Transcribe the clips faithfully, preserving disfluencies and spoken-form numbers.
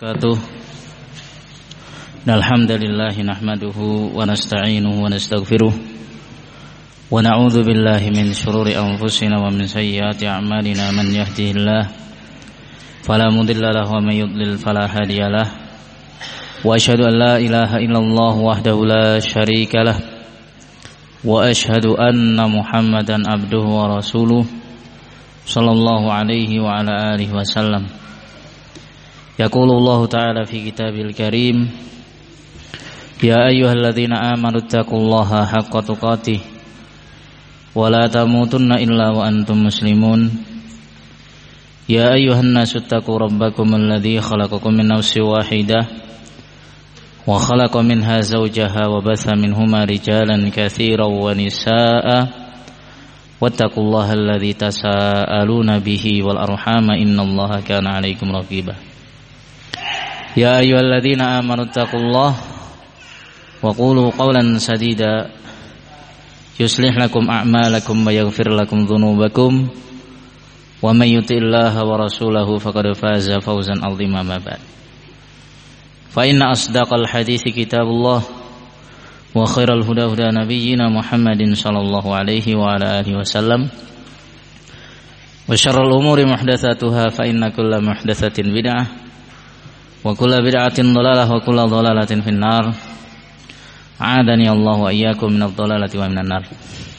wabarakatuh. Alhamdulillah nahmaduhu wa nasta'inuhu wa nastaghfiruh wa na'udzu billahi min shururi anfusina wa min sayyiati a'malina. Man yahdihillahu fala mudilla lahu wa may yudlil fala hadiyalah. Wa asyhadu an la ilaha illallah wahdahu la syarika lah wa asyhadu anna Muhammadan abduhu wa rasuluh sallallahu alaihi wa ala alihi wasallam. Yaqulullahu ta'ala fi kitabil karim, ya ayyuhalladzina amanu taqullaha haqqa tuqatih wa la tamutunna illa wa antum muslimun. Ya ayyuhan nasu taqu rabbakum alladzi khalaqakum min nafsin wahidah wa khalaqa minha zawjaha wa batha minhuma rijalan katsiran wa nisaa'a wattaqullaha alladzi tasaaluna bihi wal arhama innallaha kana 'alaikum raqiba. Ya ayyuhalladzina amanu taqullaha wa qulu qawlan sadida yuslih lakum a'malakum wa yaghfir lakum dhunubakum wa may yuti'illaha wa rasulahu faqad faza fawzan 'azima. Ma ba'd. Fa inna asdaqal hadithi kitabullah wa khairal huda huda nabiyyina Muhammadin sallallahu alaihi wa ala alihi wasallam wa syarrul umuri muhdatsatuha fa inna kulla muhdatsatin bid'ah wa kulla bid'atin dhalalah wa kulla dhalalatin finnar. A'adani Allah wa iyyakum minadh dhalalati wa minan nar.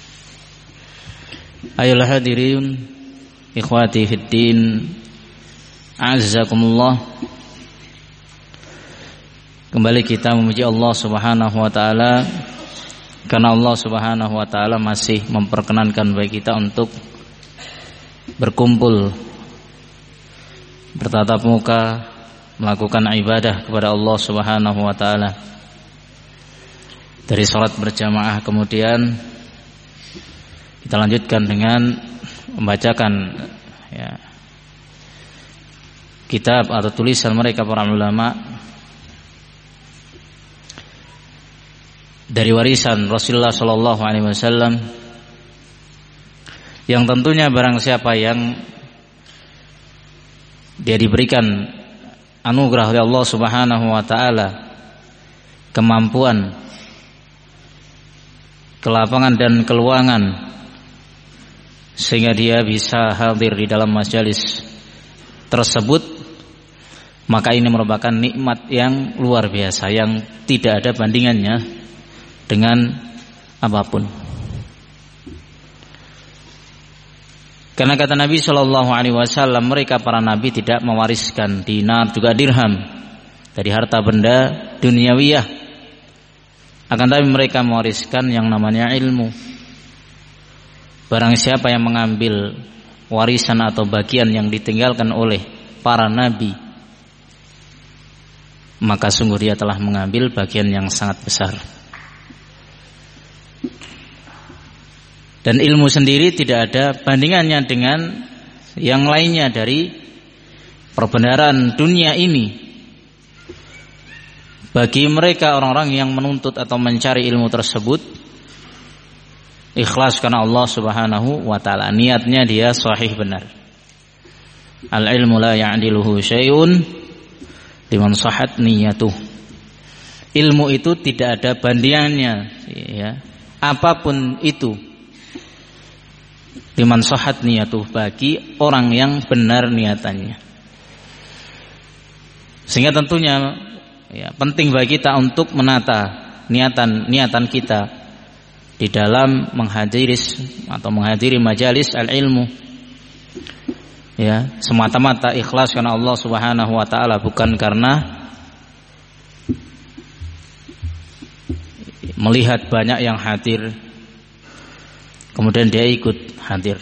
Ayol hadirin ikhwati fid din, a'azzakumullah. Kembali kita memuji Allah Subhanahu wa taala karena Allah Subhanahu wa taala masih memperkenankan bagi kita untuk berkumpul bertatap muka melakukan ibadah kepada Allah Subhanahu wa taala. Dari salat berjamaah kemudian kita lanjutkan dengan membacakan ya, kitab atau tulisan mereka para ulama dari warisan Rasulullah sallallahu alaihi wasallam, yang tentunya barang siapa yang dia diberikan anugerah oleh Allah Subhanahu wa taala kemampuan, kelapangan dan keluangan sehingga dia bisa hadir di dalam majelis tersebut, maka ini merupakan nikmat yang luar biasa yang tidak ada bandingannya dengan apapun. Karena kata Nabi Shallallahu Alaihi Wasallam, mereka para nabi tidak mewariskan dinar juga dirham dari harta benda duniawiyah, akan tapi mereka mewariskan yang namanya ilmu. Barang siapa yang mengambil warisan atau bagian yang ditinggalkan oleh para nabi, maka sungguh dia telah mengambil bagian yang sangat besar. Dan ilmu sendiri tidak ada bandingannya dengan yang lainnya dari perbenaran dunia ini. Bagi mereka orang-orang yang menuntut atau mencari ilmu tersebut, ikhlas karena Allah Subhanahu wa taala, niatnya dia sahih benar. Al ilmu la ya'diluhu syai'un liman sahhat niyatuh. Ilmu itu tidak ada bandingannya ya, apapun itu, liman sahhat niyatuh, bagi orang yang benar niatannya. Sehingga tentunya ya, penting bagi kita untuk menata niatan niatan kita di dalam menghadiri atau menghadiri majalis al-ilmu ya, semata-mata ikhlas karena Allah Subhanahu wa taala, bukan karena melihat banyak yang hadir kemudian dia ikut hadir,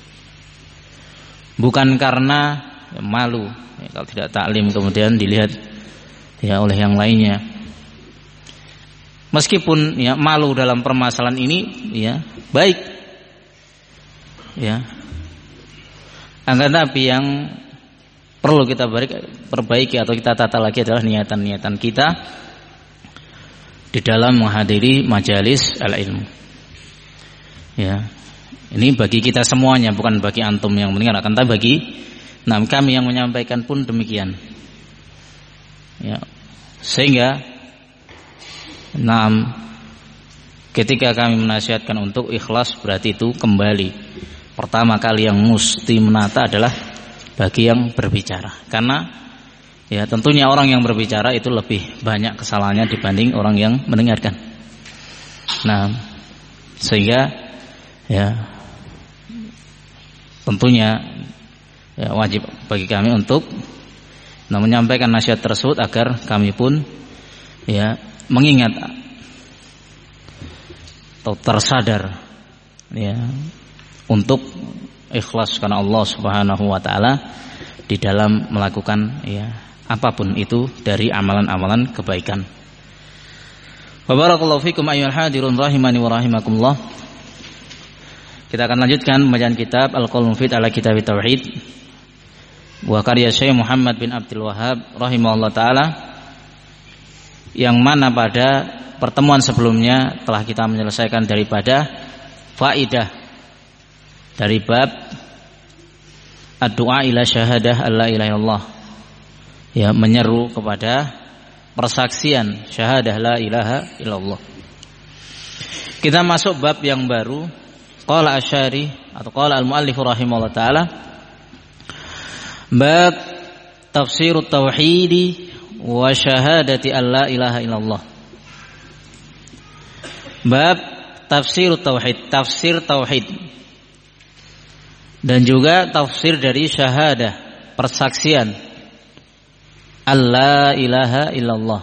bukan karena ya, malu ya, kalau tidak taklim kemudian dilihat ya oleh yang lainnya. Meskipun ya malu dalam permasalahan ini ya baik ya, akan tapi yang perlu kita perbaiki atau kita tata lagi adalah niatan-niatan kita di dalam menghadiri majalis al-ilmu ya. Ini bagi kita semuanya, bukan bagi antum yang mendengar, akan tapi bagi nah kami yang menyampaikan pun demikian. Ya. Sehingga enam ketika kami menasihatkan untuk ikhlas, berarti itu kembali pertama kali yang mesti menata adalah bagi yang berbicara, karena ya tentunya orang yang berbicara itu lebih banyak kesalahannya dibanding orang yang mendengarkan. Nah, sehingga ya tentunya ya, wajib bagi kami untuk nah, menyampaikan nasihat tersebut agar kami pun ya mengingat atau tersadar ya untuk ikhlas karena Allah Subhanahu wa taala di dalam melakukan ya apapun itu dari amalan-amalan kebaikan. Wa barakallahu fikum ayyuhal hadirun rahimani wa rahimakumullah. Kita akan lanjutkan pembacaan kitab Al-Qaulul Mufid ala Kitab Tauhid wa karya Syekh Muhammad bin Abdul Wahhab rahimahullah taala, yang mana pada pertemuan sebelumnya telah kita menyelesaikan daripada faidah dari bab ad-du'a ila syahadah alla ilaha illallah, ya menyeru kepada persaksian syahadah la ilaha illallah. Kita masuk bab yang baru, qala asyari atau qala al-muallif rahimahullah taala, bab tafsirut tauhidi wa syahadati alla ilaha illallah. Bab tafsirut tauhid, tafsir tauhid, dan juga tafsir dari syahadah, persaksian alla ilaha illallah,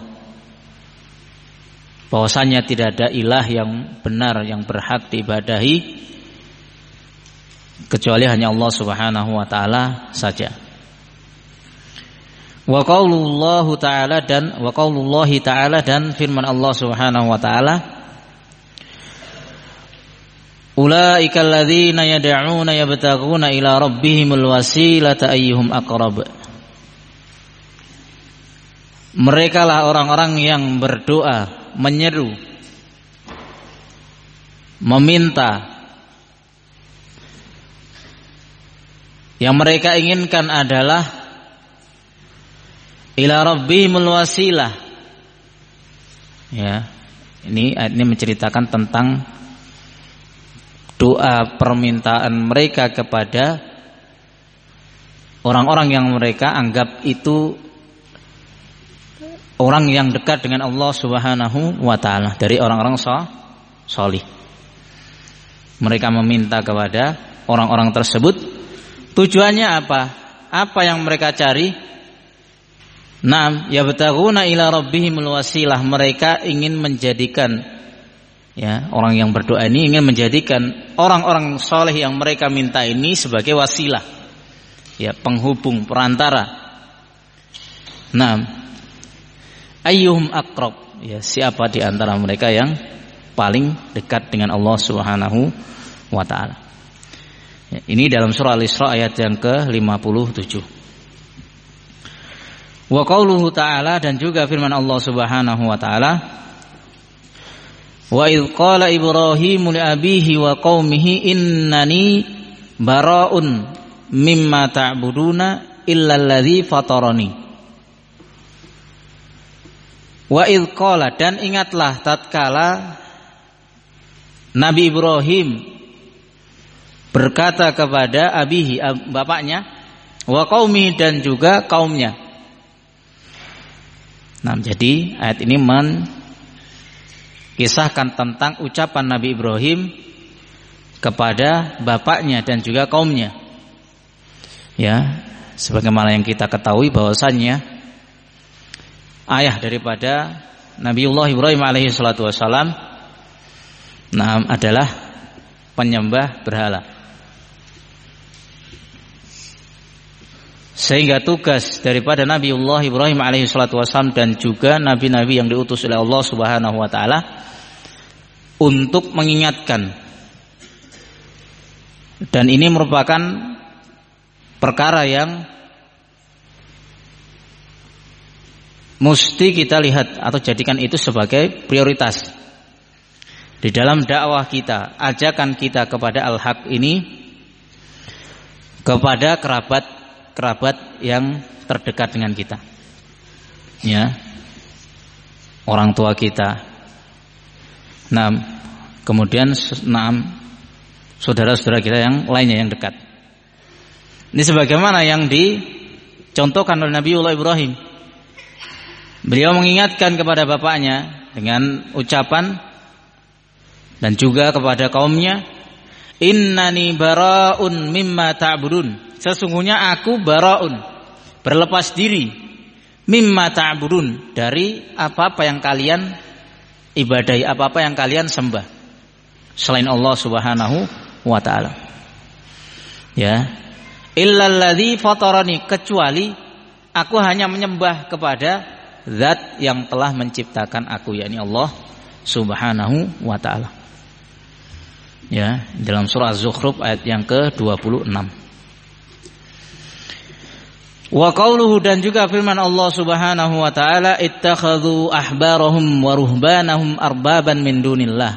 bahwasanya tidak ada ilah yang benar yang berhak diibadahi kecuali hanya Allah Subhanahu wa taala saja. Wa qaulullahu ta'ala dan wa qaulullahi ta'ala dan firman Allah Subhanahu wa taala, ulaika alladzina yad'una yabtaghuna ila rabbihimul wasilata ayyuhum aqrab. Mereka lah orang-orang yang berdoa, menyeru, meminta, yang mereka inginkan adalah ila rabbihimul wasilah. Ya, ini ayat ini menceritakan tentang doa permintaan mereka kepada orang-orang yang mereka anggap itu orang yang dekat dengan Allah Subhanahu wa taala, dari orang-orang salih. Mereka meminta kepada orang-orang tersebut. Tujuannya apa? Apa yang mereka cari? Naam, yabtaghuna ila rabbihimul wasilah. Mereka ingin menjadikan, ya, orang yang berdoa ini ingin menjadikan orang-orang saleh yang mereka minta ini sebagai wasilah, ya, penghubung, perantara. Naam, ayyuhum aqrab, ya, siapa di antara mereka yang paling dekat dengan Allah Subhanahu wa taala. Ya, ini dalam surah Al-Isra ayat yang ke lima puluh tujuh. Wa qauluhu ta'ala, dan juga firman Allah Subhanahu wa taala, wa idz qala Ibrahimu li abihi wa qaumihi innani bara'un mimma ta'buduna illa alladzi fatarani. Wa idz qala, dan ingatlah tatkala Nabi Ibrahim berkata kepada abihi, bapaknya, wa qaumihi, dan juga kaumnya. Nah, jadi ayat ini menkisahkan tentang ucapan Nabi Ibrahim kepada bapaknya dan juga kaumnya. Ya, sebagaimana yang kita ketahui bahwasannya ayah daripada Nabiullah Ibrahim alaihi salatu wassalam, nah, adalah penyembah berhala. Sehingga tugas daripada Nabiullah Ibrahim alaihi salatu wassalam dan juga nabi-nabi yang diutus oleh Allah Subhanahu wa taala untuk mengingatkan, dan ini merupakan perkara yang mesti kita lihat atau jadikan itu sebagai prioritas di dalam dakwah kita, ajakan kita kepada al-haq ini, kepada kerabat kerabat yang terdekat dengan kita. ya, orang tua kita. Nah, kemudian enam saudara-saudara kita yang lainnya yang dekat. Ini sebagaimana yang dicontohkan oleh Nabiullah Ibrahim. Beliau mengingatkan kepada bapaknya dengan ucapan dan juga kepada kaumnya, innani bara'un mimma ta'budun. Sesungguhnya aku bara'un, berlepas diri, mimma ta'budun, dari apa-apa yang kalian ibadahi, apa-apa yang kalian sembah selain Allah Subhanahu wa taala. Ya. Illalladzi fatarani, kecuali aku hanya menyembah kepada zat yang telah menciptakan aku, yakni Allah Subhanahu wa taala. Ya, dalam surah Az-Zukhruf ayat yang ke dua puluh enam. Wa qauluhu, dan juga firman Allah Subhanahu wa taala, ittakhadhu ahbarahum wa ruhbanahum arbaban min dunillah.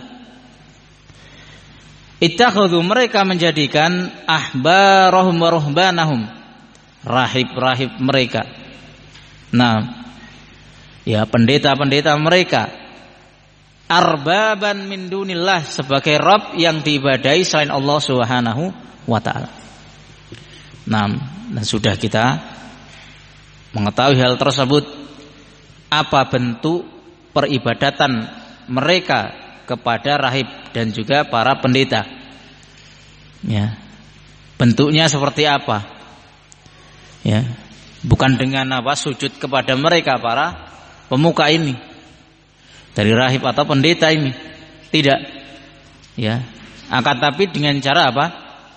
Ittakhadhu, mereka menjadikan ahbarahum wa ruhbanahum, rahib-rahib mereka. Nah, ya, pendeta-pendeta mereka, arbaban min dunillah, sebagai Rabb yang diibadahi selain Allah Subhanahu wa taala. Nah, dan sudah kita mengetahui hal tersebut, apa bentuk peribadatan mereka kepada rahib dan juga para pendeta. Ya. Bentuknya seperti apa? Ya. Bukan dengan apa sujud kepada mereka para pemuka ini, dari rahib atau pendeta ini. Tidak. Ya. Akan tapi dengan cara apa?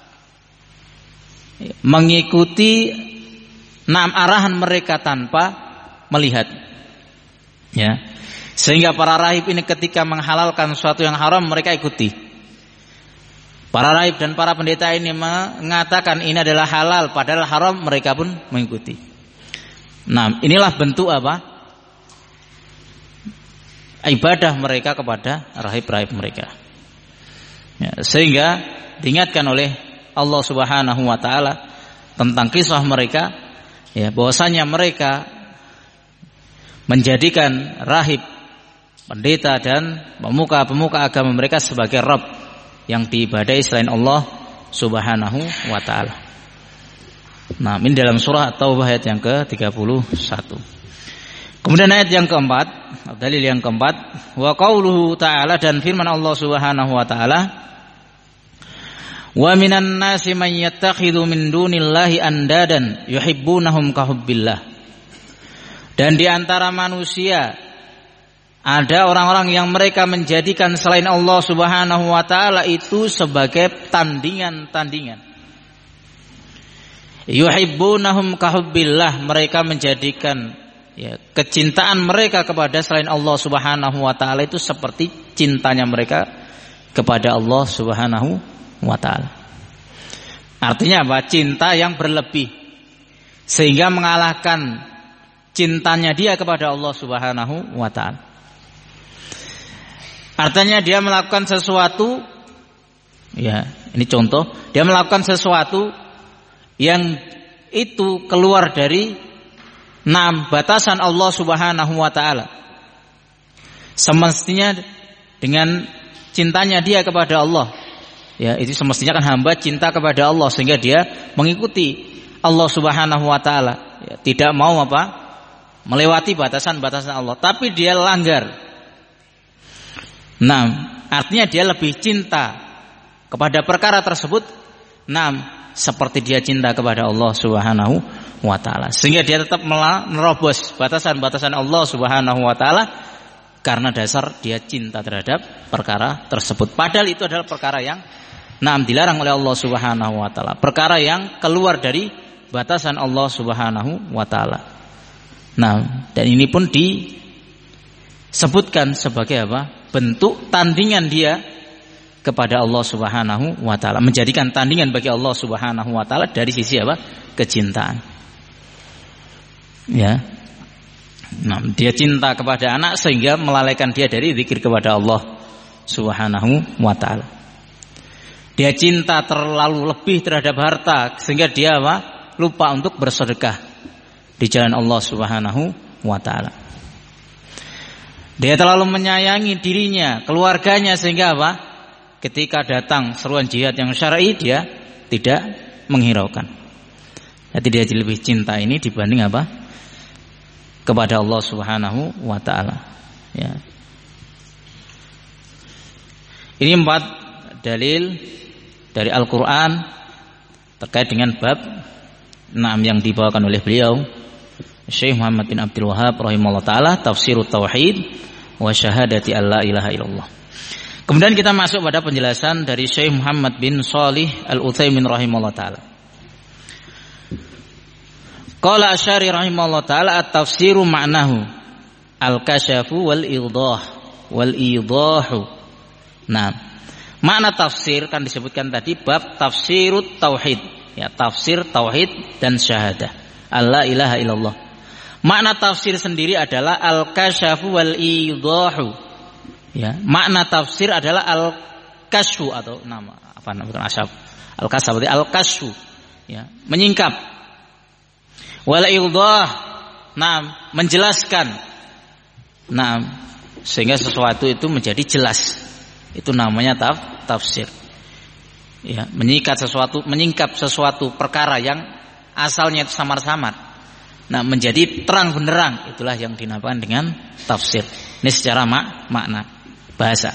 Mengikuti enam arahan mereka tanpa melihat, ya, sehingga para rahib ini ketika menghalalkan sesuatu yang haram mereka ikuti. Para rahib dan para pendeta ini mengatakan ini adalah halal padahal haram, mereka pun mengikuti. Nah, inilah bentuk apa? Ibadah mereka kepada rahib-rahib mereka. Ya, sehingga diingatkan oleh Allah Subhanahu wa taala tentang kisah mereka, ya, bahwasanya mereka menjadikan rahib, pendeta dan pemuka-pemuka agama mereka sebagai Rabb yang diibadahi selain Allah Subhanahu wa taala. Nah, ini dalam surah At-Taubah ayat yang ke tiga puluh satu. Kemudian ayat yang keempat, dalil yang keempat, wa qauluhu ta'ala, dan firman Allah Subhanahu wa taala, wa minan nasi man yattakhidhu min dunillahi andadan yuhibbunahum ka hubbillah. Dan di antara manusia ada orang-orang yang mereka menjadikan selain Allah Subhanahu wa taala itu sebagai tandingan-tandingan. Yuhibbunahum ka hubbillah, mereka menjadikan, ya, kecintaan mereka kepada selain Allah Subhanahu wa taala itu seperti cintanya mereka kepada Allah Subhanahu wa ta'ala. Artinya apa? Cinta yang berlebih sehingga mengalahkan cintanya dia kepada Allah Subhanahu wa ta'ala. Artinya dia melakukan sesuatu, ya, ini contoh, dia melakukan sesuatu yang itu keluar dari enam batasan Allah Subhanahu wa ta'ala. Semestinya dengan cintanya dia kepada Allah, ya, itu semestinya kan hamba cinta kepada Allah sehingga dia mengikuti Allah Subhanahu wa taala, ya, tidak mau apa? Melewati batasan-batasan Allah, tapi dia langgar. Nah, artinya dia lebih cinta kepada perkara tersebut, nah, seperti dia cinta kepada Allah Subhanahu wa taala, sehingga dia tetap menerobos batasan-batasan Allah Subhanahu wa taala karena dasar dia cinta terhadap perkara tersebut. Padahal itu adalah perkara yang nah, dilarang oleh Allah Subhanahu wa taala, perkara yang keluar dari batasan Allah Subhanahu wa taala. Nah, dan ini pun disebutkan sebagai apa? Bentuk tandingan dia kepada Allah Subhanahu wa taala, menjadikan tandingan bagi Allah Subhanahu wa taala dari sisi apa? Kecintaan. Ya. Nah, dia cinta kepada anak sehingga melalaikan dia dari zikir kepada Allah Subhanahu wa taala. Dia cinta terlalu lebih terhadap harta sehingga dia apa? Lupa untuk bersedekah di jalan Allah Subhanahu wa ta'ala. Dia terlalu menyayangi dirinya, keluarganya, sehingga apa? Ketika datang seruan jihad yang syar'i, dia tidak menghiraukan. Jadi dia lebih cinta ini dibanding apa? Kepada Allah Subhanahu wa ta'ala. Ya. Ini empat dalil dari Al-Quran terkait dengan bab enam yang dibawakan oleh beliau Syekh Muhammad bin Abdul Wahhab rahimahullah ta'ala, Tafsirut Tauhid wa Syahadati alla ilaha illallah. Kemudian kita masuk pada penjelasan dari Syekh Muhammad bin Shalih Al-Utsaimin rahimahullah ta'ala. Qala Asy'ari rahimahullah ta'ala, at-tafsiru ma'nahu al-kasyafu wal-idah wal-idahu. Nah, makna tafsir kan disebutkan tadi bab tafsirut tauhid, ya, tafsir tauhid dan syahadah alla ilaha illallah. Makna tafsir sendiri adalah al-kasyafu wal-idahu. Ya, makna tafsir adalah al-kasyu atau nama apa namanya bukan asyaf. Al-kasy berarti al-kasyu, ya, menyingkap. Wal-idah, nah, menjelaskan. Nah, sehingga sesuatu itu menjadi jelas. Itu namanya taf, tafsir. Ya, menyingkap sesuatu, menyingkap sesuatu perkara yang asalnya itu samar-samar. Nah, menjadi terang benderang, itulah yang dinamakan dengan tafsir. Ini secara mak makna bahasa.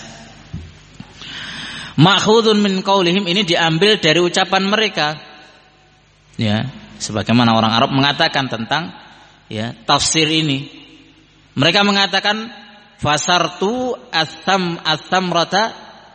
Ma'khudun min qaulihim, ini diambil dari ucapan mereka. Ya, sebagaimana orang Arab mengatakan tentang ya tafsir ini. Mereka mengatakan fasartu atham athamrata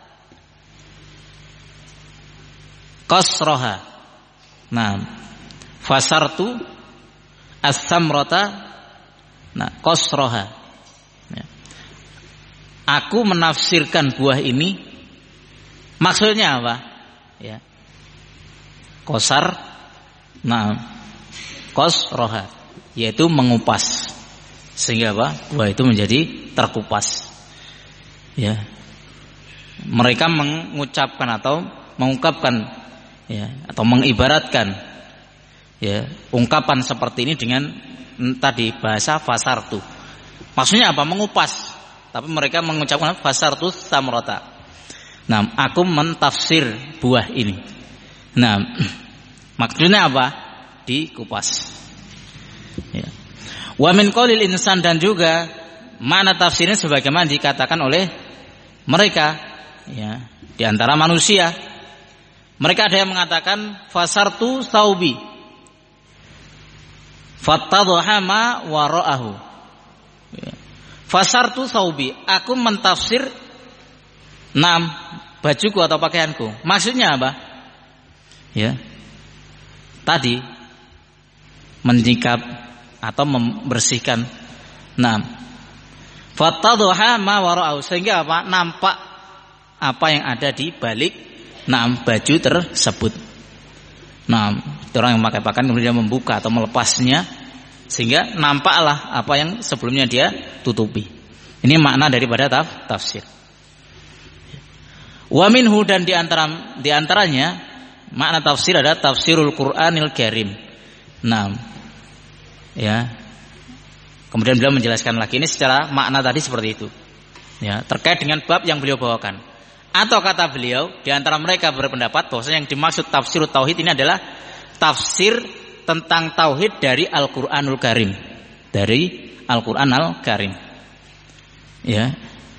qasraha. Nah, fasartu as-samrata nah qasraha. Ya. Aku menafsirkan buah ini, maksudnya apa? Ya. Qasar, nah qasraha, yaitu mengupas, sehingga apa? Buah itu menjadi terkupas. Ya. Mereka mengucapkan atau mengungkapkan, ya, atau mengibaratkan, ya, ungkapan seperti ini dengan tadi bahasa fasartu. Maksudnya apa? Mengupas. Tapi mereka mengucapkan fasartu samrata. Nah, aku mentafsir buah ini. Nah, maksudnya apa? Dikupas. Ya. Wa min qaulil insan, dan juga mana tafsirnya sebagaimana dikatakan oleh mereka, ya, di antara manusia. Mereka ada yang mengatakan fasartu saubi fattadhaha ma wara'ahu. Ya. Fasartu saubi, aku mentafsir enam bajuku atau pakaianku. Maksudnya apa? Ya. Tadi menyingkap atau membersihkan. Enam. Fattadhaha ma wara'ahu, sehingga apa? Nampak apa yang ada di balik enam baju tersebut. Nah, orang yang memakai pakaian kemudian membuka atau melepasnya, sehingga nampaklah apa yang sebelumnya dia tutupi. Ini makna daripada taf, tafsir. Wa minhu, dan diantara diantaranya makna tafsir adalah tafsirul Qur'anil Karim. Nah, ya. Kemudian beliau menjelaskan lagi ini secara makna tadi seperti itu. Ya, terkait dengan bab yang beliau bawakan. Atau kata beliau, di antara mereka berpendapat bahwasanya yang dimaksud tafsirut tauhid ini adalah tafsir tentang tauhid dari Al-Qur'anul Karim. Dari Al-Qur'an Al-Karim. Ya.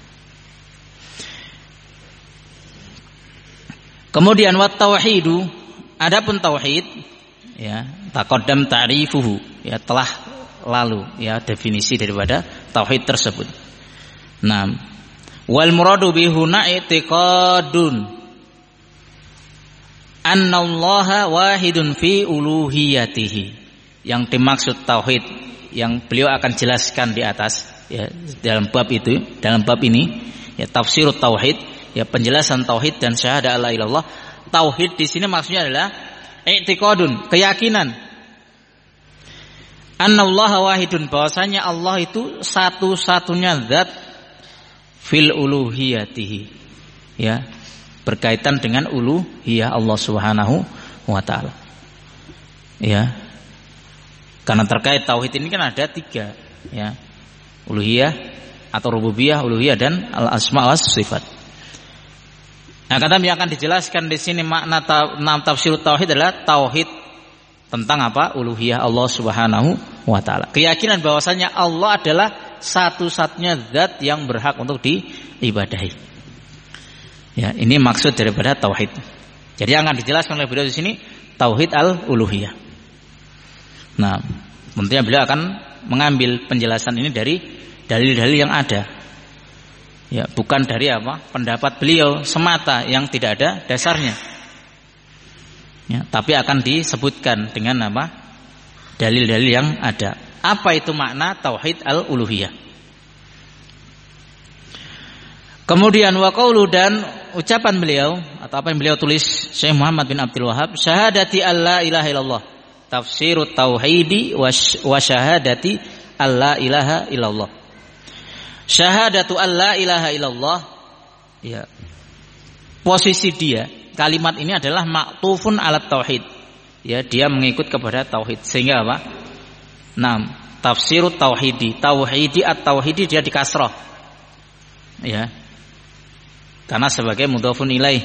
Kemudian wat tauhidu, adapun tauhid, ya, taqaddam ta'rifuhu, ya, telah lalu, ya, definisi daripada tauhid tersebut. Nah, wal muradu bihuna i'tiqadun annallaha wahidun fi uluhiyatihi. Yang dimaksud tauhid yang beliau akan jelaskan di atas, ya, dalam bab itu, dalam bab ini, ya, tafsirut tauhid, ya, penjelasan tauhid dan syahadah la ilaha illallah. Tauhid di sini maksudnya adalah i'tiqadun, keyakinan, annallaha wahidun, bahwasanya Allah itu satu-satunya zat, fil uluhiyatihi, ya, berkaitan dengan uluhiyah Allah Subhanahu wa taala. Ya. Karena terkait tauhid ini kan ada tiga. ya. Uluhiyah atau rububiyah, uluhiyah dan al-asma was sifat. Nah, kata yang akan dijelaskan di sini makna ta, tafsir tauhid adalah tauhid tentang apa? Uluhiyah Allah Subhanahu wa taala. Keyakinan bahwasanya Allah adalah satu-satunya zat yang berhak untuk diibadahi. Ya, ini maksud daripada tauhid. Jadi yang akan dijelaskan oleh beliau di sini tauhid al-uluhiyah. Nah, tentunya beliau akan mengambil penjelasan ini dari dalil-dalil yang ada. Ya, bukan dari apa? Pendapat beliau semata yang tidak ada dasarnya. Ya, tapi akan disebutkan dengan apa? Dalil-dalil yang ada. Apa itu makna tauhid al-uluhiyah? Kemudian wa qaulu dan ucapan beliau atau apa yang beliau tulis Syekh Muhammad bin Abdul Wahhab, syahadati alla ilaha illallah, tafsirut tauhidi wa syahadati alla ilaha illallah. Syahadatu alla ilaha illallah, ya. Posisi dia, kalimat ini adalah ma'tufun alat tauhid. Ya, dia mengikut kepada tauhid. Sehingga apa? Naam, tafsirut tauhidi, tauhidi at-tauhidi dia di kasrah. Ya. Karena sebagai mudhafun ilaih.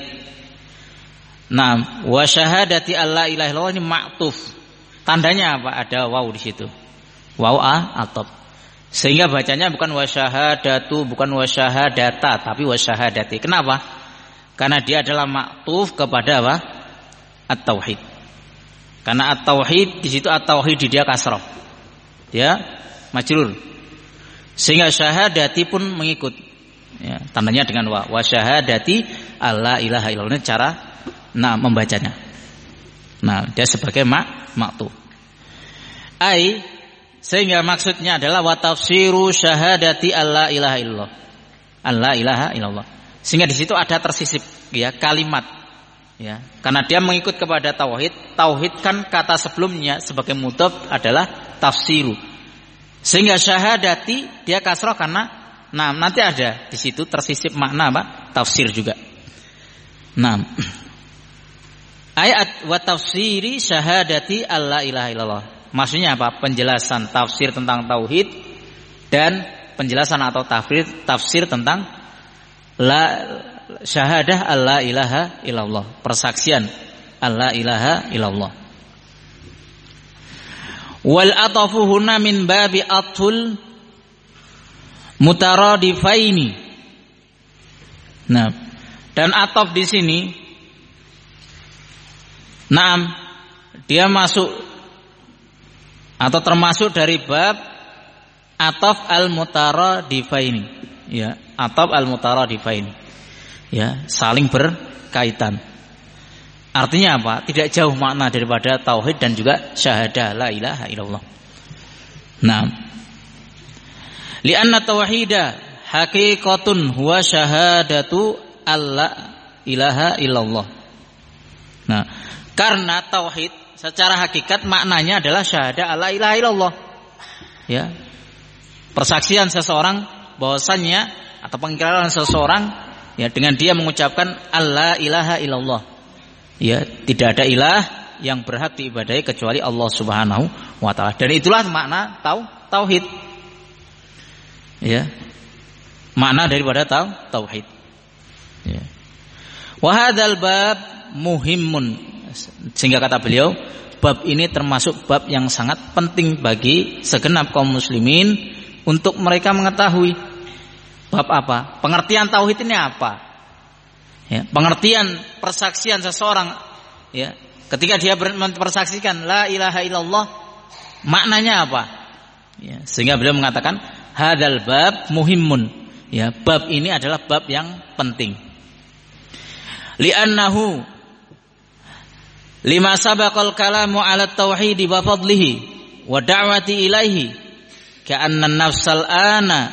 Naam, wa syahadati alla ilaha illallah ini ma'tuf. Tandanya apa? Ada waw di situ. Waw a atop. Sehingga bacanya bukan wasyahadatu, bukan wasyahadata, tapi wasyahadati. Kenapa? Karena dia adalah maktuf kepada apa? At-tauhid. Karena at-tauhid di situ at-tauhid dia kasrah. Dia majrur. Sehingga syahadati pun mengikut. Ya, tandanya dengan wa. Wasyahadati alla ilaha illallah. Ini cara nah membacanya. Nah, dia sebagai mak maktuf. Ai sehingga maksudnya adalah wa tafsiru syahadati alla ilaha illallah. Alla ilaha illallah. Sehingga di situ ada tersisip ya kalimat ya. Karena dia mengikut kepada tauhid. Tauhid kan kata sebelumnya sebagai mudhaf adalah tafsiru. Sehingga syahadati dia kasrah karena nah nanti ada di situ tersisip makna apa? Tafsir juga. Nah, ayat wa tafsiri syahadati alla ilaha illallah. Maksudnya apa? Penjelasan tafsir tentang tauhid dan penjelasan atau tafsir tafsir tentang la syahadah alla ilaha illallah, persaksian alla ilaha illallah. Wal atafu huna min babi atul mutaradifaini. Nah, dan ataf di sini naam dia masuk atau termasuk dari bab ataf al-mutaradifaini. Ya, ataf al-mutaradifaini. Ya, saling berkaitan. Artinya apa? Tidak jauh makna daripada tauhid dan juga syahadah la ilaha illallah. Nah, li'anna tauhida haqiqatun huwa syahadatu alla ilaha illallah. Nah, karena tauhid secara hakikat maknanya adalah syahadah alla ilaha illallah. Ya. Persaksian seseorang bahwasannya atau pengingkaran seseorang ya dengan dia mengucapkan alla ilaha illallah. Ya, tidak ada ilah yang berhak diibadahi kecuali Allah Subhanahu wa taala. Dan itulah makna tau tauhid. Ya. Makna daripada tau tauhid. Ya. Wa hadzal bab muhimmun. Sehingga kata beliau, bab ini termasuk bab yang sangat penting bagi segenap kaum muslimin untuk mereka mengetahui. Bab apa? Pengertian tauhid ini apa? Ya, pengertian persaksian seseorang ya, ketika dia mempersaksikan la ilaha illallah maknanya apa? Ya, sehingga beliau mengatakan hadzal bab muhimmun. Ya, bab ini adalah bab yang penting. Li'annahu lima sabaqal kalamu ala tauhidi wa fadlihi wa da'wati ilaihi ka'anna nafsal ana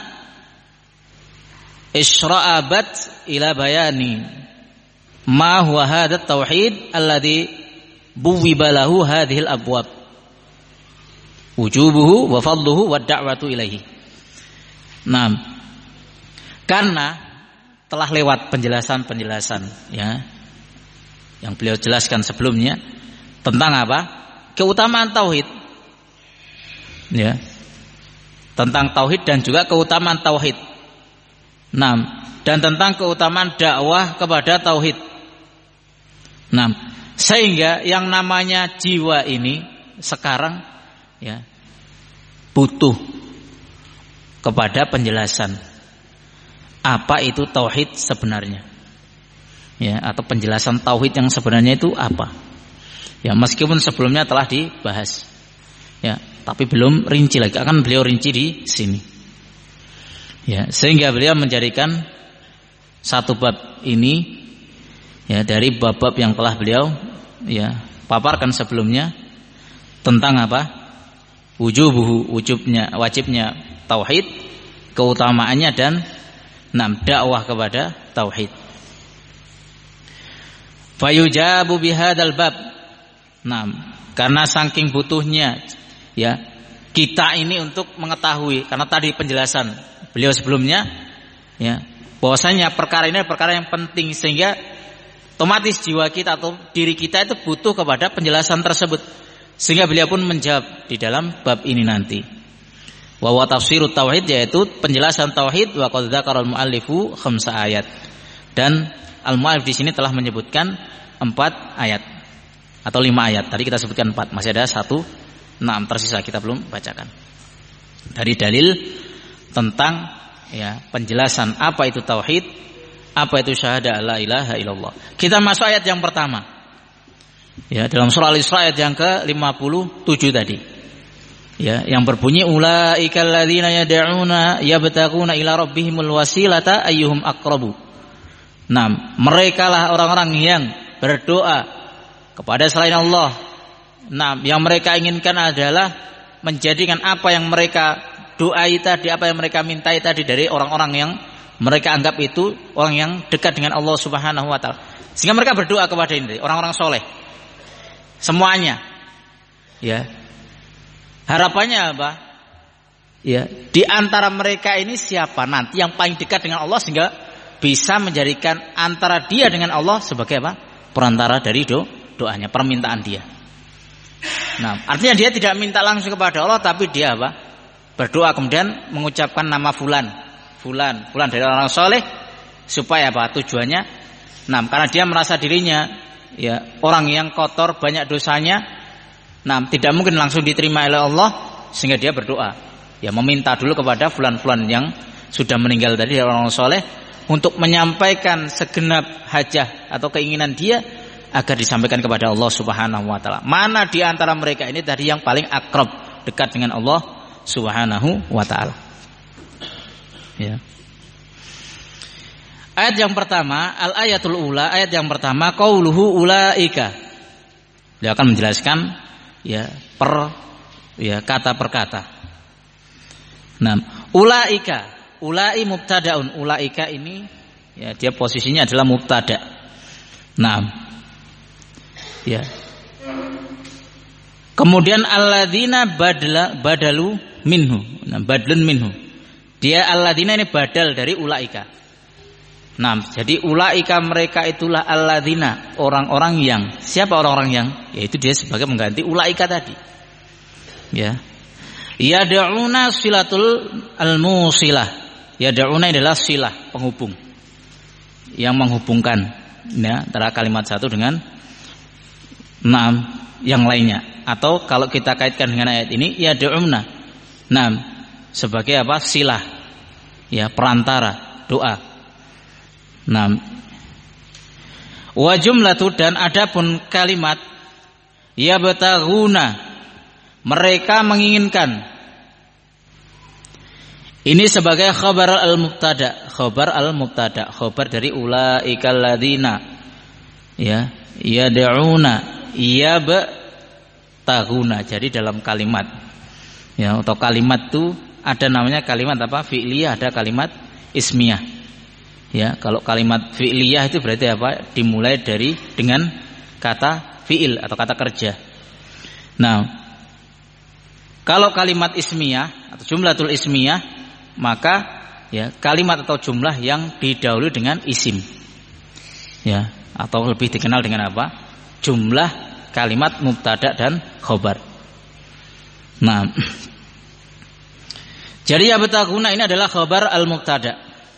isyra'abat ila bayani ma huwa hadha tauhid alladhi buwiba lahu hadhil abwab wujubuhu wa fadluhu wa da'watu ilaihi. Nah, karena telah lewat penjelasan-penjelasan ya yang beliau jelaskan sebelumnya tentang apa? Keutamaan tauhid. Ya. tentang tauhid dan juga keutamaan tauhid. Nah, dan tentang keutamaan dakwah kepada tauhid. Nah, sehingga yang namanya jiwa ini sekarang ya butuh kepada penjelasan apa itu tauhid sebenarnya. Ya, atau penjelasan tauhid yang sebenarnya itu apa. Ya, meskipun sebelumnya telah dibahas. Ya, tapi belum rinci lagi, akan beliau rinci di sini. Ya, sehingga beliau menjadikan satu bab ini ya dari bab-bab yang telah beliau ya paparkan sebelumnya tentang apa? Wujubuhu, wujubnya, wajibnya tauhid, keutamaannya dan enam dakwah kepada tauhid. Fayujabu bihadzal bab. Enam, karena saking butuhnya ya kita ini untuk mengetahui, karena tadi penjelasan beliau sebelumnya ya bahwasanya perkara ini adalah perkara yang penting, sehingga otomatis jiwa kita atau diri kita itu butuh kepada penjelasan tersebut, sehingga beliau pun menjawab di dalam bab ini nanti. Wa wa tafsirut tauhid, yaitu penjelasan tauhid. Wa qad dzakara al-muallifu khamsa ayat, dan al-muallif di sini telah menyebutkan empat ayat atau lima ayat. Tadi kita sebutkan empat, masih ada satu, enam tersisa kita belum bacakan. Dari dalil tentang ya penjelasan apa itu tauhid, apa itu syahadah la ilaha illallah. Kita masuk ayat yang pertama. Ya, dalam surah Al-Isra ayat yang ke lima puluh tujuh tadi. Ya, yang berbunyi ulaikal ladzina yad'una yabtaguna ila rabbihimul wasilata ayyuhum aqrabu. Nah, merekalah orang-orang yang berdoa kepada selain Allah. Nah, yang mereka inginkan adalah menjadikan apa yang mereka doai tadi, apa yang mereka mintai tadi dari orang-orang yang mereka anggap itu orang yang dekat dengan Allah Subhanahu wa taala. Sehingga mereka berdoa kepada ini, orang-orang soleh. Semuanya. Ya. Harapannya apa? Ya, di antara mereka ini siapa nanti yang paling dekat dengan Allah sehingga bisa menjadikan antara dia dengan Allah sebagai apa? Perantara dari do, doanya, permintaan dia. Nah, artinya dia tidak minta langsung kepada Allah, tapi dia apa? Berdoa kemudian mengucapkan nama fulan, fulan, fulan dari orang soleh, supaya apa? Tujuannya, nah, karena dia merasa dirinya ya orang yang kotor, banyak dosanya, nah, tidak mungkin langsung diterima oleh Allah, sehingga dia berdoa, ya meminta dulu kepada fulan-fulan yang sudah meninggal tadi dari orang soleh untuk menyampaikan segenap hajah atau keinginan dia agar disampaikan kepada Allah Subhanahu wa taala. Mana di antara mereka ini tadi yang paling akrab, dekat dengan Allah Subhanahu wa taala. Ya. Ayat yang pertama, al-ayatul ula, ayat yang pertama qauluhu ulaika. Dia akan menjelaskan ya per ya kata per kata. Nah, ulaika, ulai mubtadaun, ulaika ini ya dia posisinya adalah mubtada. Nah, ya. Kemudian alladzina badala badalu minhu. Nah, badlun minhu. Dia alladzina ini badal dari ulaika. Nah, jadi ulaika mereka itulah alladzina, orang-orang yang. Siapa orang-orang yang? Yaitu dia sebagai mengganti ulaika tadi. Ya. Yad'una silatul al-musilah. Yad'una adalah silah, penghubung. Yang menghubungkan ya antara kalimat satu dengan enam yang lainnya. Atau kalau kita kaitkan dengan ayat ini, yad'una. Nah, sebagai apa? Silah. Ya, perantara, doa. Nah, wa jumlatu, dan adapun kalimat yabtaghuna, mereka menginginkan. Ini sebagai khabar al-mubtada, khabar al-mubtada, khabar dari ulaikal ladzina ya yad'una yabtaghuna. Jadi dalam kalimat ya atau kalimat itu ada namanya kalimat apa? Fi'liyah, ada kalimat ismiyah. Ya, kalau kalimat fi'liyah itu berarti apa? Dimulai dari dengan kata fi'il atau kata kerja. Nah, kalau kalimat ismiyah atau jumlatul ismiyah, maka ya kalimat atau jumlah yang didahului dengan isim. Ya, atau lebih dikenal dengan apa? Jumlah kalimat mubtada dan khobar. Nah, Jadi yabtaguna ini adalah khabar al-mubtada.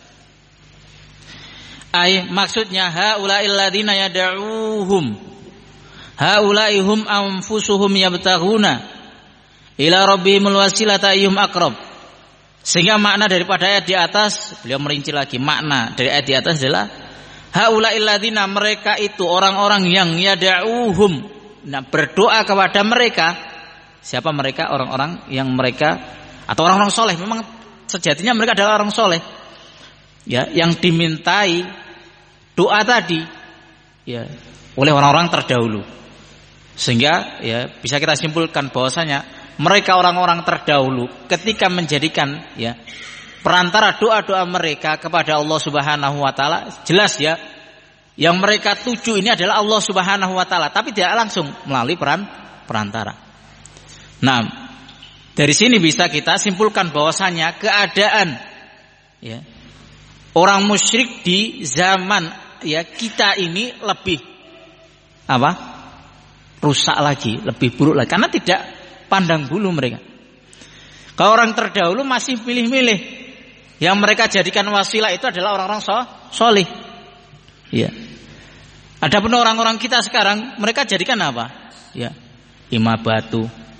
Ay maksudnya haula'il ladzina yad'uuhum. Haula'ihum anfusuhum yabtaguna ila rabbihimul wasilata ayyuhum aqrab. Sehingga makna daripada ayat di atas, beliau merinci lagi makna dari ayat di atas adalah haula'il ladzina, mereka itu orang-orang yang yad'uuhum, nah berdoa kepada mereka. Siapa mereka? Orang-orang yang mereka atau orang-orang soleh. Memang sejatinya mereka adalah orang soleh, ya, yang dimintai doa tadi, ya, oleh orang-orang terdahulu. Sehingga ya bisa kita simpulkan bahwasanya mereka orang-orang terdahulu ketika menjadikan ya perantara doa-doa mereka kepada Allah Subhanahu wa taala, jelas ya yang mereka tuju ini adalah Allah Subhanahu wa taala, tapi tidak langsung melalui peran perantara. Nah, dari sini bisa kita simpulkan bahwasanya keadaan ya orang musyrik di zaman ya kita ini lebih apa? rusak lagi, lebih buruk lagi karena tidak pandang bulu mereka. Kalau orang terdahulu masih pilih-milih, yang mereka jadikan wasilah itu adalah orang-orang soleh. Ya. Adapun orang-orang kita sekarang mereka jadikan apa? Ya, imam batu.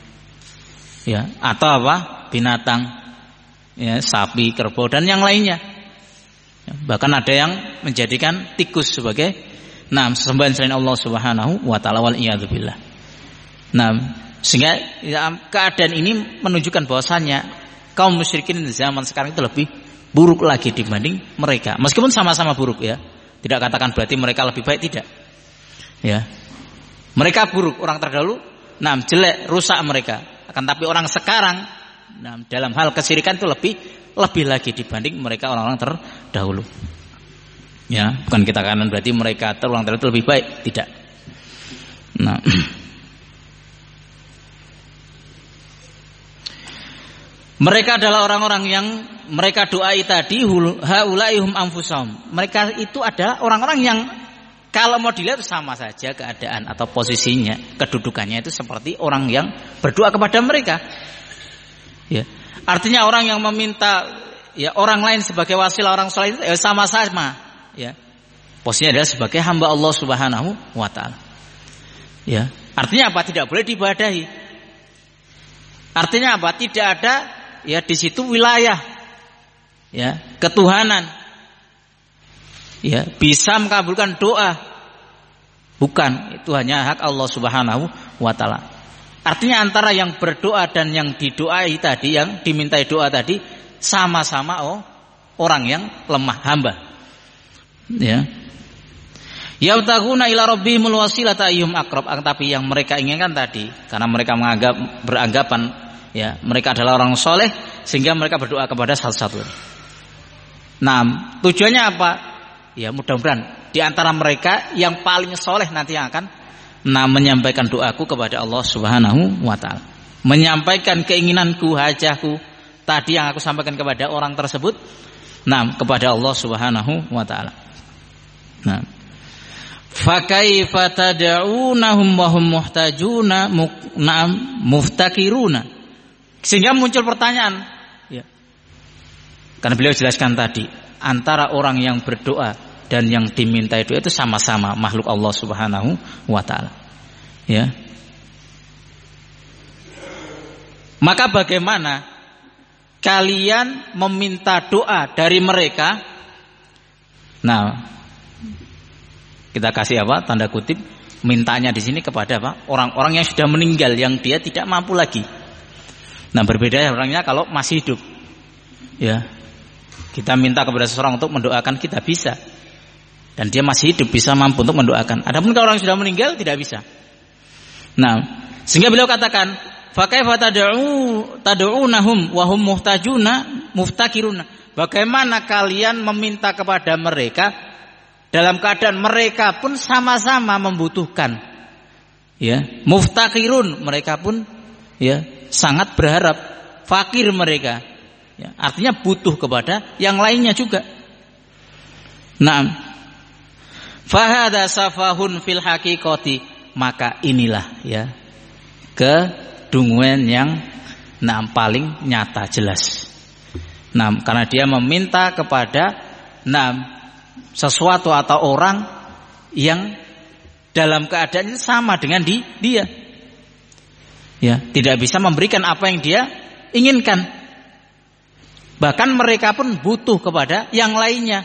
Ya, atau apa? binatang, ya, sapi, kerbau dan yang lainnya. Ya, bahkan ada yang menjadikan tikus sebagai nah sembahan selain Allah Subhanahu wa taala, wal iyadzubillah. Nah, sehingga ya, keadaan ini menunjukkan bahwasannya kaum musyrikin di zaman sekarang itu lebih buruk lagi dibanding mereka. Meskipun sama-sama buruk ya. Tidak katakan berarti mereka lebih baik, tidak. Ya. Mereka buruk, orang terdahulu, nah jelek, rusak mereka. Akan tapi orang sekarang nah, dalam hal kesyirikan itu lebih lebih lagi dibanding mereka orang-orang terdahulu. Ya, bukan kita kanan berarti mereka terulang terdahulu lebih baik, tidak. Nah, mereka adalah orang-orang yang mereka doai tadi, haulaihum anfusahum. Mereka itu adalah orang-orang yang kalau mau dilihat sama saja keadaan atau posisinya, kedudukannya itu seperti orang yang berdoa kepada mereka. Ya. Artinya orang yang meminta ya orang lain sebagai wasilah, orang soleh itu ya sama-sama. Ya, posisinya adalah sebagai hamba Allah Subhanahu wa taala. Ya, artinya apa? Tidak boleh diibadahi. Artinya apa? Tidak ada ya di situ wilayah ya ketuhanan. Ya, bisa mengabulkan doa. Bukan, itu hanya hak Allah Subhanahu wa taala. Artinya antara yang berdoa dan yang didoai tadi, yang dimintai doa tadi sama-sama oh orang yang lemah, hamba. Ya. Yabtaguna ila rabbihimul wasilata ayyuhum aqrab, tapi yang mereka inginkan tadi karena mereka menganggap beranggapan ya mereka adalah orang soleh sehingga mereka berdoa kepada satu-satunya. Nah, tujuannya apa? Ya mudah-mudahan di antara mereka yang paling soleh nanti yang akan nah menyampaikan doaku kepada Allah Subhanahu wa taala. Menyampaikan keinginanku, hajahku tadi yang aku sampaikan kepada orang tersebut, nah kepada Allah Subhanahu wa taala. Nah, fa kaifa tad'unahum wa hum muhtajuna na'am muftakiruna. Sehingga muncul pertanyaan ya. Karena beliau jelaskan tadi antara orang yang berdoa dan yang dimintai doa itu sama-sama makhluk Allah Subhanahu wa taala. Ya. Maka bagaimana kalian meminta doa dari mereka? Nah, kita kasih apa? Tanda kutip mintanya di sini kepada apa? Orang-orang yang sudah meninggal yang dia tidak mampu lagi. Nah, berbeda orangnya kalau masih hidup. Ya. Kita minta kepada seseorang untuk mendoakan kita bisa. Dan dia masih hidup bisa mampu untuk mendoakan. Adapun kalau orang yang sudah meninggal tidak bisa. Nah, sehingga beliau katakan, fa kaifa tad'u tad'unahum wa hum muhtajuna muftakiruna. Bagaimana kalian meminta kepada mereka dalam keadaan mereka pun sama-sama membutuhkan, ya, muftakirun, mereka pun, ya, sangat berharap, fakir mereka, ya, artinya butuh kepada yang lainnya juga. Nah, fahada safahun fil haqiqati, maka inilah, ya, kedunguan yang nah paling nyata jelas. Nah, karena dia meminta kepada nah sesuatu atau orang yang dalam keadaan sama dengan di, dia. Ya, tidak bisa memberikan apa yang dia inginkan. Bahkan mereka pun butuh kepada yang lainnya.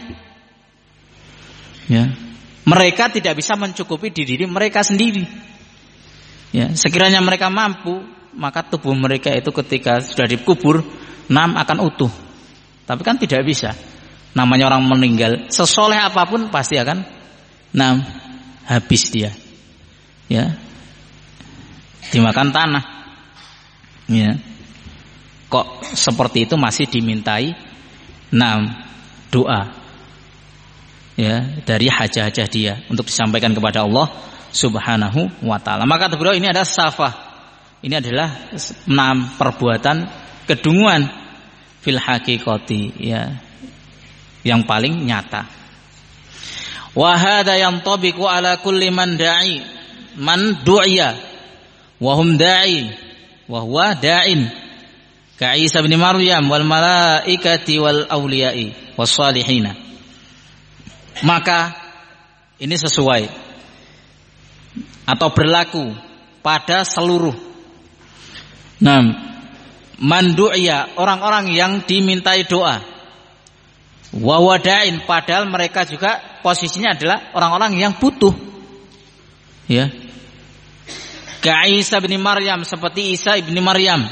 Ya. Mereka tidak bisa mencukupi di diri mereka sendiri. Ya, sekiranya mereka mampu, maka tubuh mereka itu ketika sudah dikubur, nam akan utuh. Tapi kan tidak bisa. Namanya orang meninggal, sesoleh apapun pasti akan nam habis dia. Ya. Dimakan tanah. Ya. Kok seperti itu masih dimintai nam doa. Ya, dari hajah-hajah dia untuk disampaikan kepada Allah Subhanahu wa taala. Maka beliau ini ada safah. Ini adalah enam perbuatan kedunguan fil haqiqati, ya, yang paling nyata. Wa hadza yantabiqu ala kulli man da'i man du'iya wa hum da'i wa huwa da'in ka Isa bin Maryam wal malaikati wal auliya'i was salihina. Maka ini sesuai atau berlaku pada seluruh nah mandu'ya, orang-orang yang dimintai doa, wa wadain, padahal mereka juga posisinya adalah orang-orang yang butuh, ya, ka Isa bin Maryam, seperti Isa bin Maryam,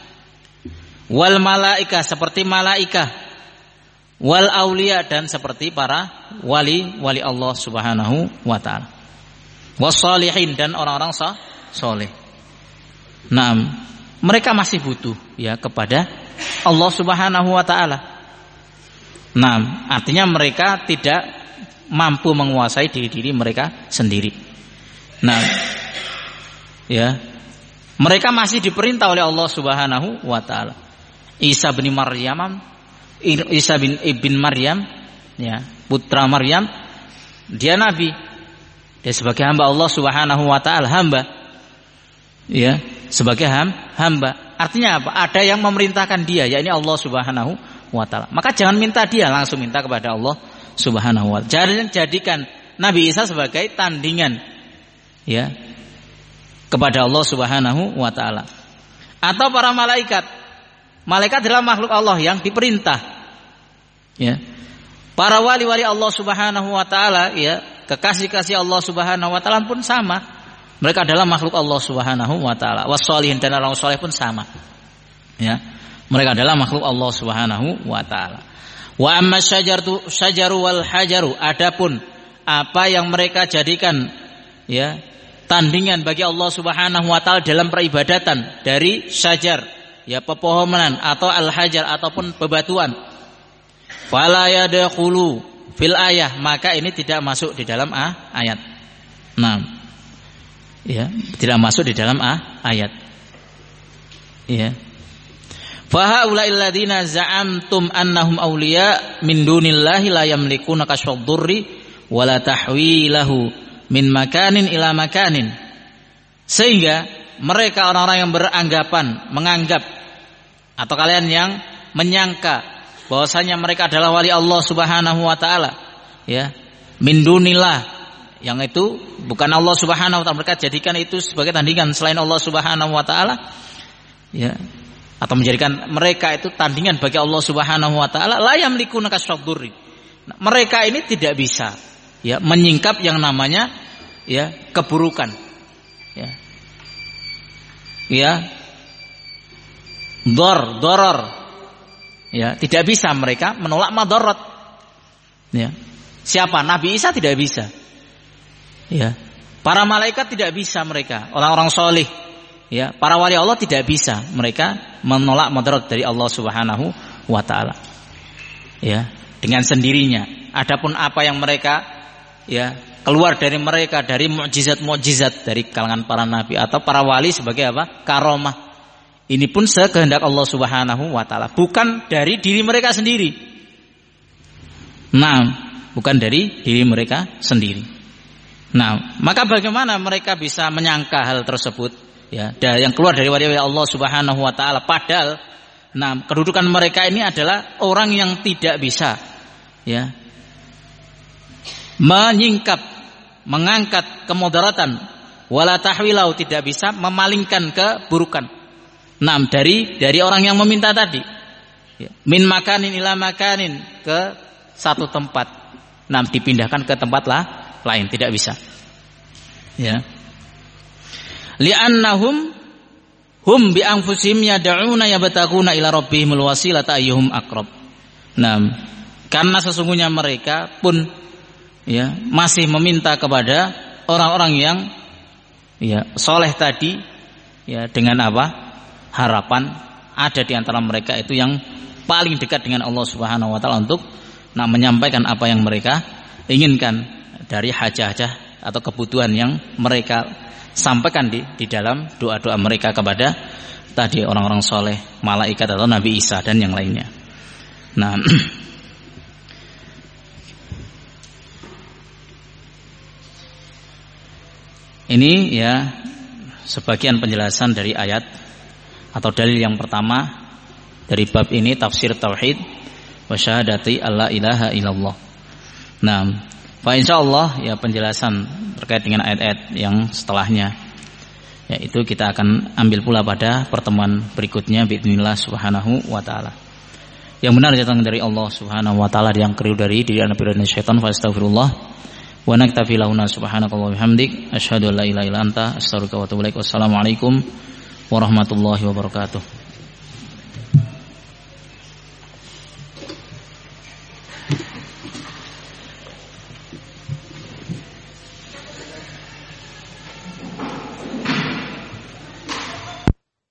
wal malaika, seperti malaika, wal aulia, dan seperti para wali-wali Allah Subhanahu wa taala, wassalihin, dan orang-orang saleh. Nah, mereka masih butuh, ya, kepada Allah Subhanahu wa taala. Nah, artinya mereka tidak mampu menguasai diri-diri mereka sendiri. Nah, ya, mereka masih diperintah oleh Allah Subhanahu wa taala. Isa bin Maryam, Isa bin ibn Maryam, ya, putra Maryam, dia nabi. Dia sebagai hamba Allah Subhanahu wa taala, hamba. Ya, sebagai ham, hamba. Artinya apa? Ada yang memerintahkan dia, yakni Allah Subhanahu wa taala. Maka jangan minta dia, langsung minta kepada Allah Subhanahu wa taala. Jangan jadikan Nabi Isa sebagai tandingan, ya, kepada Allah Subhanahu wa taala. Atau para malaikat. Malaikat adalah makhluk Allah yang diperintah. Ya. Para wali-wali Allah Subhanahu wa taala, ya, kekasih-kasih Allah Subhanahu wa taala pun sama. Mereka adalah makhluk Allah Subhanahu wa taala. Wassalihin, dan orang saleh pun sama. Ya. Mereka adalah makhluk Allah Subhanahu wa taala. Wa amma syajartu syajaru wal hajaru, adapun apa yang mereka jadikan, ya, tandingan bagi Allah Subhanahu wa taala dalam peribadatan, dari syajar, ya, pepohonan, atau al-hajar, ataupun bebatuan, fala yadkhulu fil ayah, maka ini tidak masuk di dalam ah, ayat. Nah, ya, tidak masuk di dalam ah, ayat. Ya. Fa haula'il ladzina za'amtum annahum awliya min dunillahi la yamlikuna kashfad durri wala tahwilahu min makanin ila makanin. Sehingga mereka orang-orang yang beranggapan, menganggap, atau kalian yang menyangka bahwasanya mereka adalah wali Allah Subhanahu wa taala, ya, min dunillah, yang itu bukan Allah Subhanahu wa taala, mereka jadikan itu sebagai tandingan selain Allah Subhanahu wa taala, ya, atau menjadikan mereka itu tandingan bagi Allah Subhanahu wa taala, la yamlikuna kashfad durri. Nah, mereka ini tidak bisa, ya, menyingkap yang namanya, ya, keburukan, ya, ya, dor, doror, ya, tidak bisa mereka menolak madarat. Ya. Siapa? Nabi Isa tidak bisa. Ya. Para malaikat tidak bisa mereka, orang-orang soleh, ya, para wali Allah tidak bisa mereka menolak madarat dari Allah Subhanahu wa taala. Ya, dengan sendirinya. Adapun apa yang mereka, ya, keluar dari mereka dari mukjizat-mukjizat dari kalangan para nabi atau para wali sebagai apa? Karomah. Ini pun sekehendak Allah Subhanahu wa taala, bukan dari diri mereka sendiri. Nah, bukan dari diri mereka sendiri. Nah, maka bagaimana mereka bisa menyangka hal tersebut, ya, yang keluar dari wali Allah Subhanahu wa taala, padahal Nah, kedudukan mereka ini adalah orang yang tidak bisa ya menyingkap, mengangkat kemudaratan, wala tahwilau, tidak bisa memalingkan keburukan. Nah, dari dari orang yang meminta tadi. Ya, min makanin ila makanin, ke satu tempat. Nah, dipindahkan ke tempat lah lain, tidak bisa. Ya. Li'annahum hum bi anfusihim yad'una yabtaguna ila rabbihimul wasilata ayyuhum aqrab. Nah, karena sesungguhnya mereka pun ya masih meminta kepada orang-orang yang ya soleh tadi ya dengan apa? Harapan ada di antara mereka itu yang paling dekat dengan Allah Subhanahu wa taala untuk nah menyampaikan apa yang mereka inginkan dari hajah-hajah atau kebutuhan yang mereka sampaikan di, di dalam doa-doa mereka kepada tadi orang-orang soleh, malaikat atau Nabi Isa dan yang lainnya. Nah, ini ya sebagian penjelasan dari ayat atau dalil yang pertama dari bab ini, tafsir tauhid wa syahadati alla ilaha illallah. Nah, Pak insyaallah ya penjelasan terkait dengan ayat-ayat yang setelahnya yaitu kita akan ambil pula pada pertemuan berikutnya biidznillah subhanahu wa taala. Yang benar datang dari Allah Subhanahu wa taala, yang keliru dari diri anak dan syaitan, fa astaghfirullah wa naktafi lahuna subhanakallah wa bihamdik asyhadu an la ilaha illa anta astaghfiruka wa atubu ilaik. Wassalamualaikum warahmatullahi wabarakatuh.